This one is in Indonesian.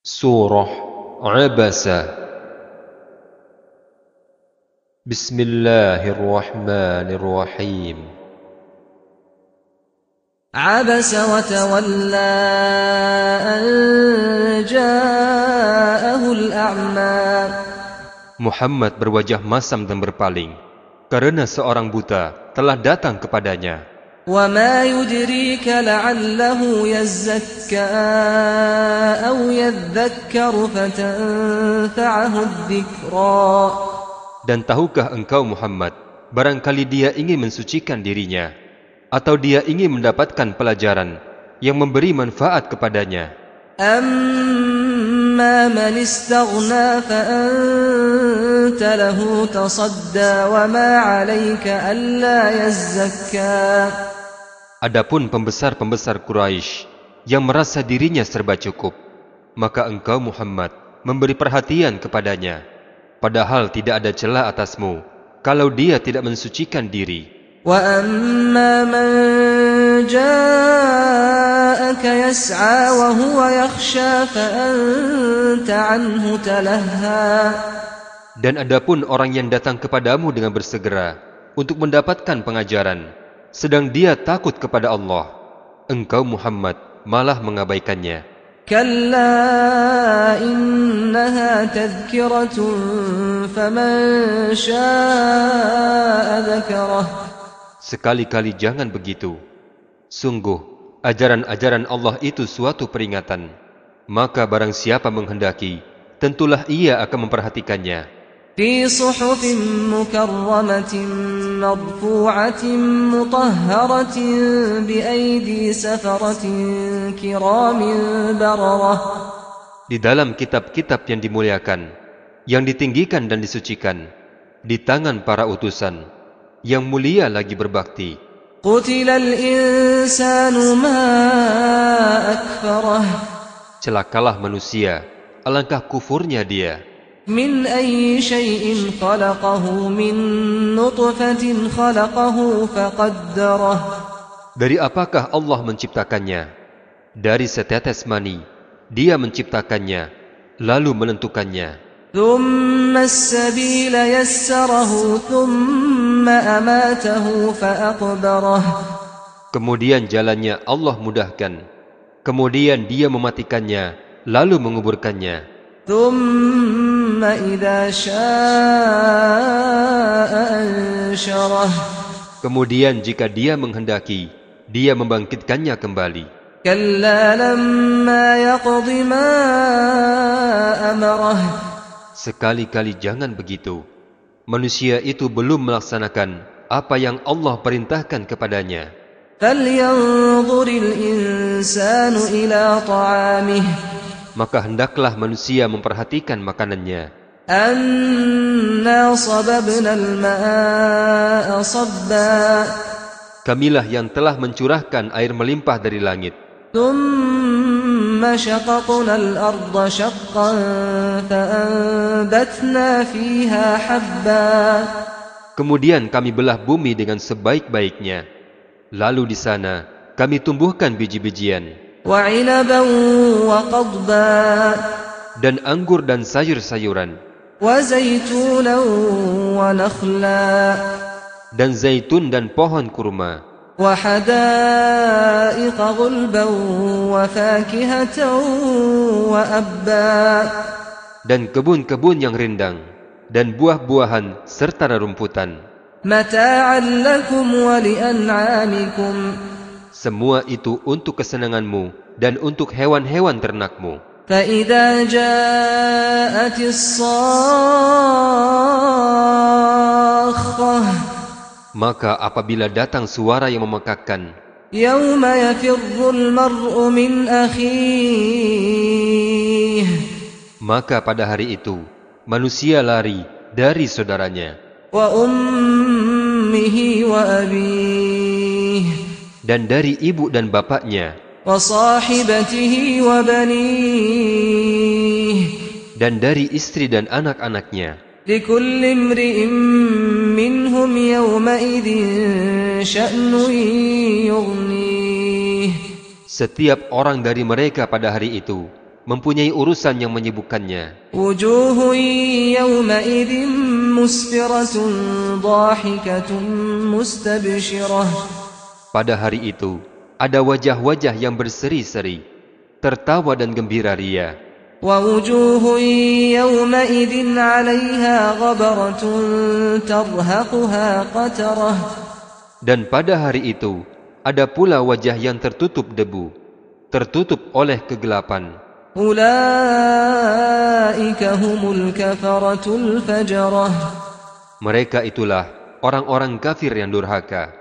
Surah Abasa. Bismillahirrahmanirrahim. Abasa wa tawalla an ja'ahul a'ma. Muhammad berwajah masam dan berpaling karena seorang buta telah datang kepadanya. Wa ma yudrika la'allahu yazzakka aw yadhakkaru fatanfa'ahu adh-dhikra. Dan tahukah engkau Muhammad, barangkali dia ingin mensucikan dirinya, atau dia ingin mendapatkan pelajaran yang memberi manfaat kepadanya. Amma man istaghna fa anta lahu tasadda wa ma 'alayka alla yazzakka. Adapun pembesar-pembesar Quraisy yang merasa dirinya serba cukup, maka engkau Muhammad memberi perhatian kepadanya, padahal tidak ada celah atasmu kalau dia tidak mensucikan diri. Wa amma man ja'aka yas'a wa huwa yakhsha fa anta 'anhu talahha. Dan adapun orang yang datang kepadamu dengan bersegera untuk mendapatkan pengajaran, sedang dia takut kepada Allah, engkau Muhammad malah mengabaikannya. Kalla innaha tadhkiratun faman syaa'a dzakarah. Sekali-kali jangan begitu. Sungguh, ajaran-ajaran Allah itu suatu peringatan. Maka barang siapa menghendaki, tentulah ia akan memperhatikannya. Fi suhufin mukarramatin marfu'atin mutahharatin bi aidi safaratin kiramin bararah. Di dalam kitab-kitab yang dimuliakan, yang ditinggikan dan disucikan, di tangan para utusan yang mulia lagi berbakti. Qutilal insanu ma akfarah. Celakalah manusia, alangkah kufurnya dia. Min ayyi syai'in khalaqahu min nutfatin khalaqahu faqaddarah. Dari apakah Allah menciptakannya? Dari setetes mani, dia menciptakannya, lalu menentukannya. Thumma as-sabila yassarahu thumma amatahu faqbarah. Kemudian jalannya Allah mudahkan, kemudian dia mematikannya, lalu menguburkannya. Thumma idza syaa'a ansyarah. Kemudian jika dia menghendaki, dia membangkitkannya kembali. Kalla lamma yaqdi ma amarah. Sekali-kali jangan begitu. Manusia itu belum melaksanakan apa yang Allah perintahkan kepadanya. Falyanzuril insanu ila ta'amih. Maka hendaklah manusia memperhatikan makanannya. Anna sababnal ma'a sabba. Kamilah yang telah mencurahkan air melimpah dari langit. Thumma syaqaqnal arda syaqqan fa'anbatna fiha habba. Kemudian kami belah bumi dengan sebaik-baiknya. Lalu di sana kami tumbuhkan biji-bijian. Wa 'inaban wa qadba. Dan anggur dan sayur-sayuran. Wa zaitunan wa nakhla. Dan zaitun dan pohon kurma. Wa hadaiqa ghulban wa fakihatan wa abba. Dan kebun-kebun yang rindang dan buah-buahan serta rerumputan. Mata'an lakum wa li'an'amikum. Semua itu untuk kesenanganmu dan untuk hewan-hewan ternakmu. فَإِذَا جَاءَتِ الصَّاخَّةُ. Maka apabila datang suara yang memekakkan, يَوْمَ يَفِرُّ الْمَرْءُ مِنْ أَخِيهِ. Maka pada hari itu manusia lari dari saudaranya. وَأُمِّهِ وَأَبِيهِ. Dan dari ibu dan bapaknya. وَصَاحِبَتِهِ وَبَنِيهِ. Dan dari istri dan anak-anaknya. لِكُلِّ امْرِئٍ مِّنْهُمْ يَوْمَئِذٍ شَأْنٌ يُغْنِيهِ. Setiap orang dari mereka pada hari itu mempunyai urusan yang menyibukkannya. وجوه يومئذ مسفرة ضاحكة مستبشرة. Pada hari itu, ada wajah-wajah yang berseri-seri, tertawa dan gembira ria. ووجوه يومئذ عليها غبرة ترهقها قترة. Dan pada hari itu, ada pula wajah yang tertutup debu, tertutup oleh kegelapan. أولئك هم الكفرة الفجرة. Mereka itulah orang-orang kafir yang durhaka.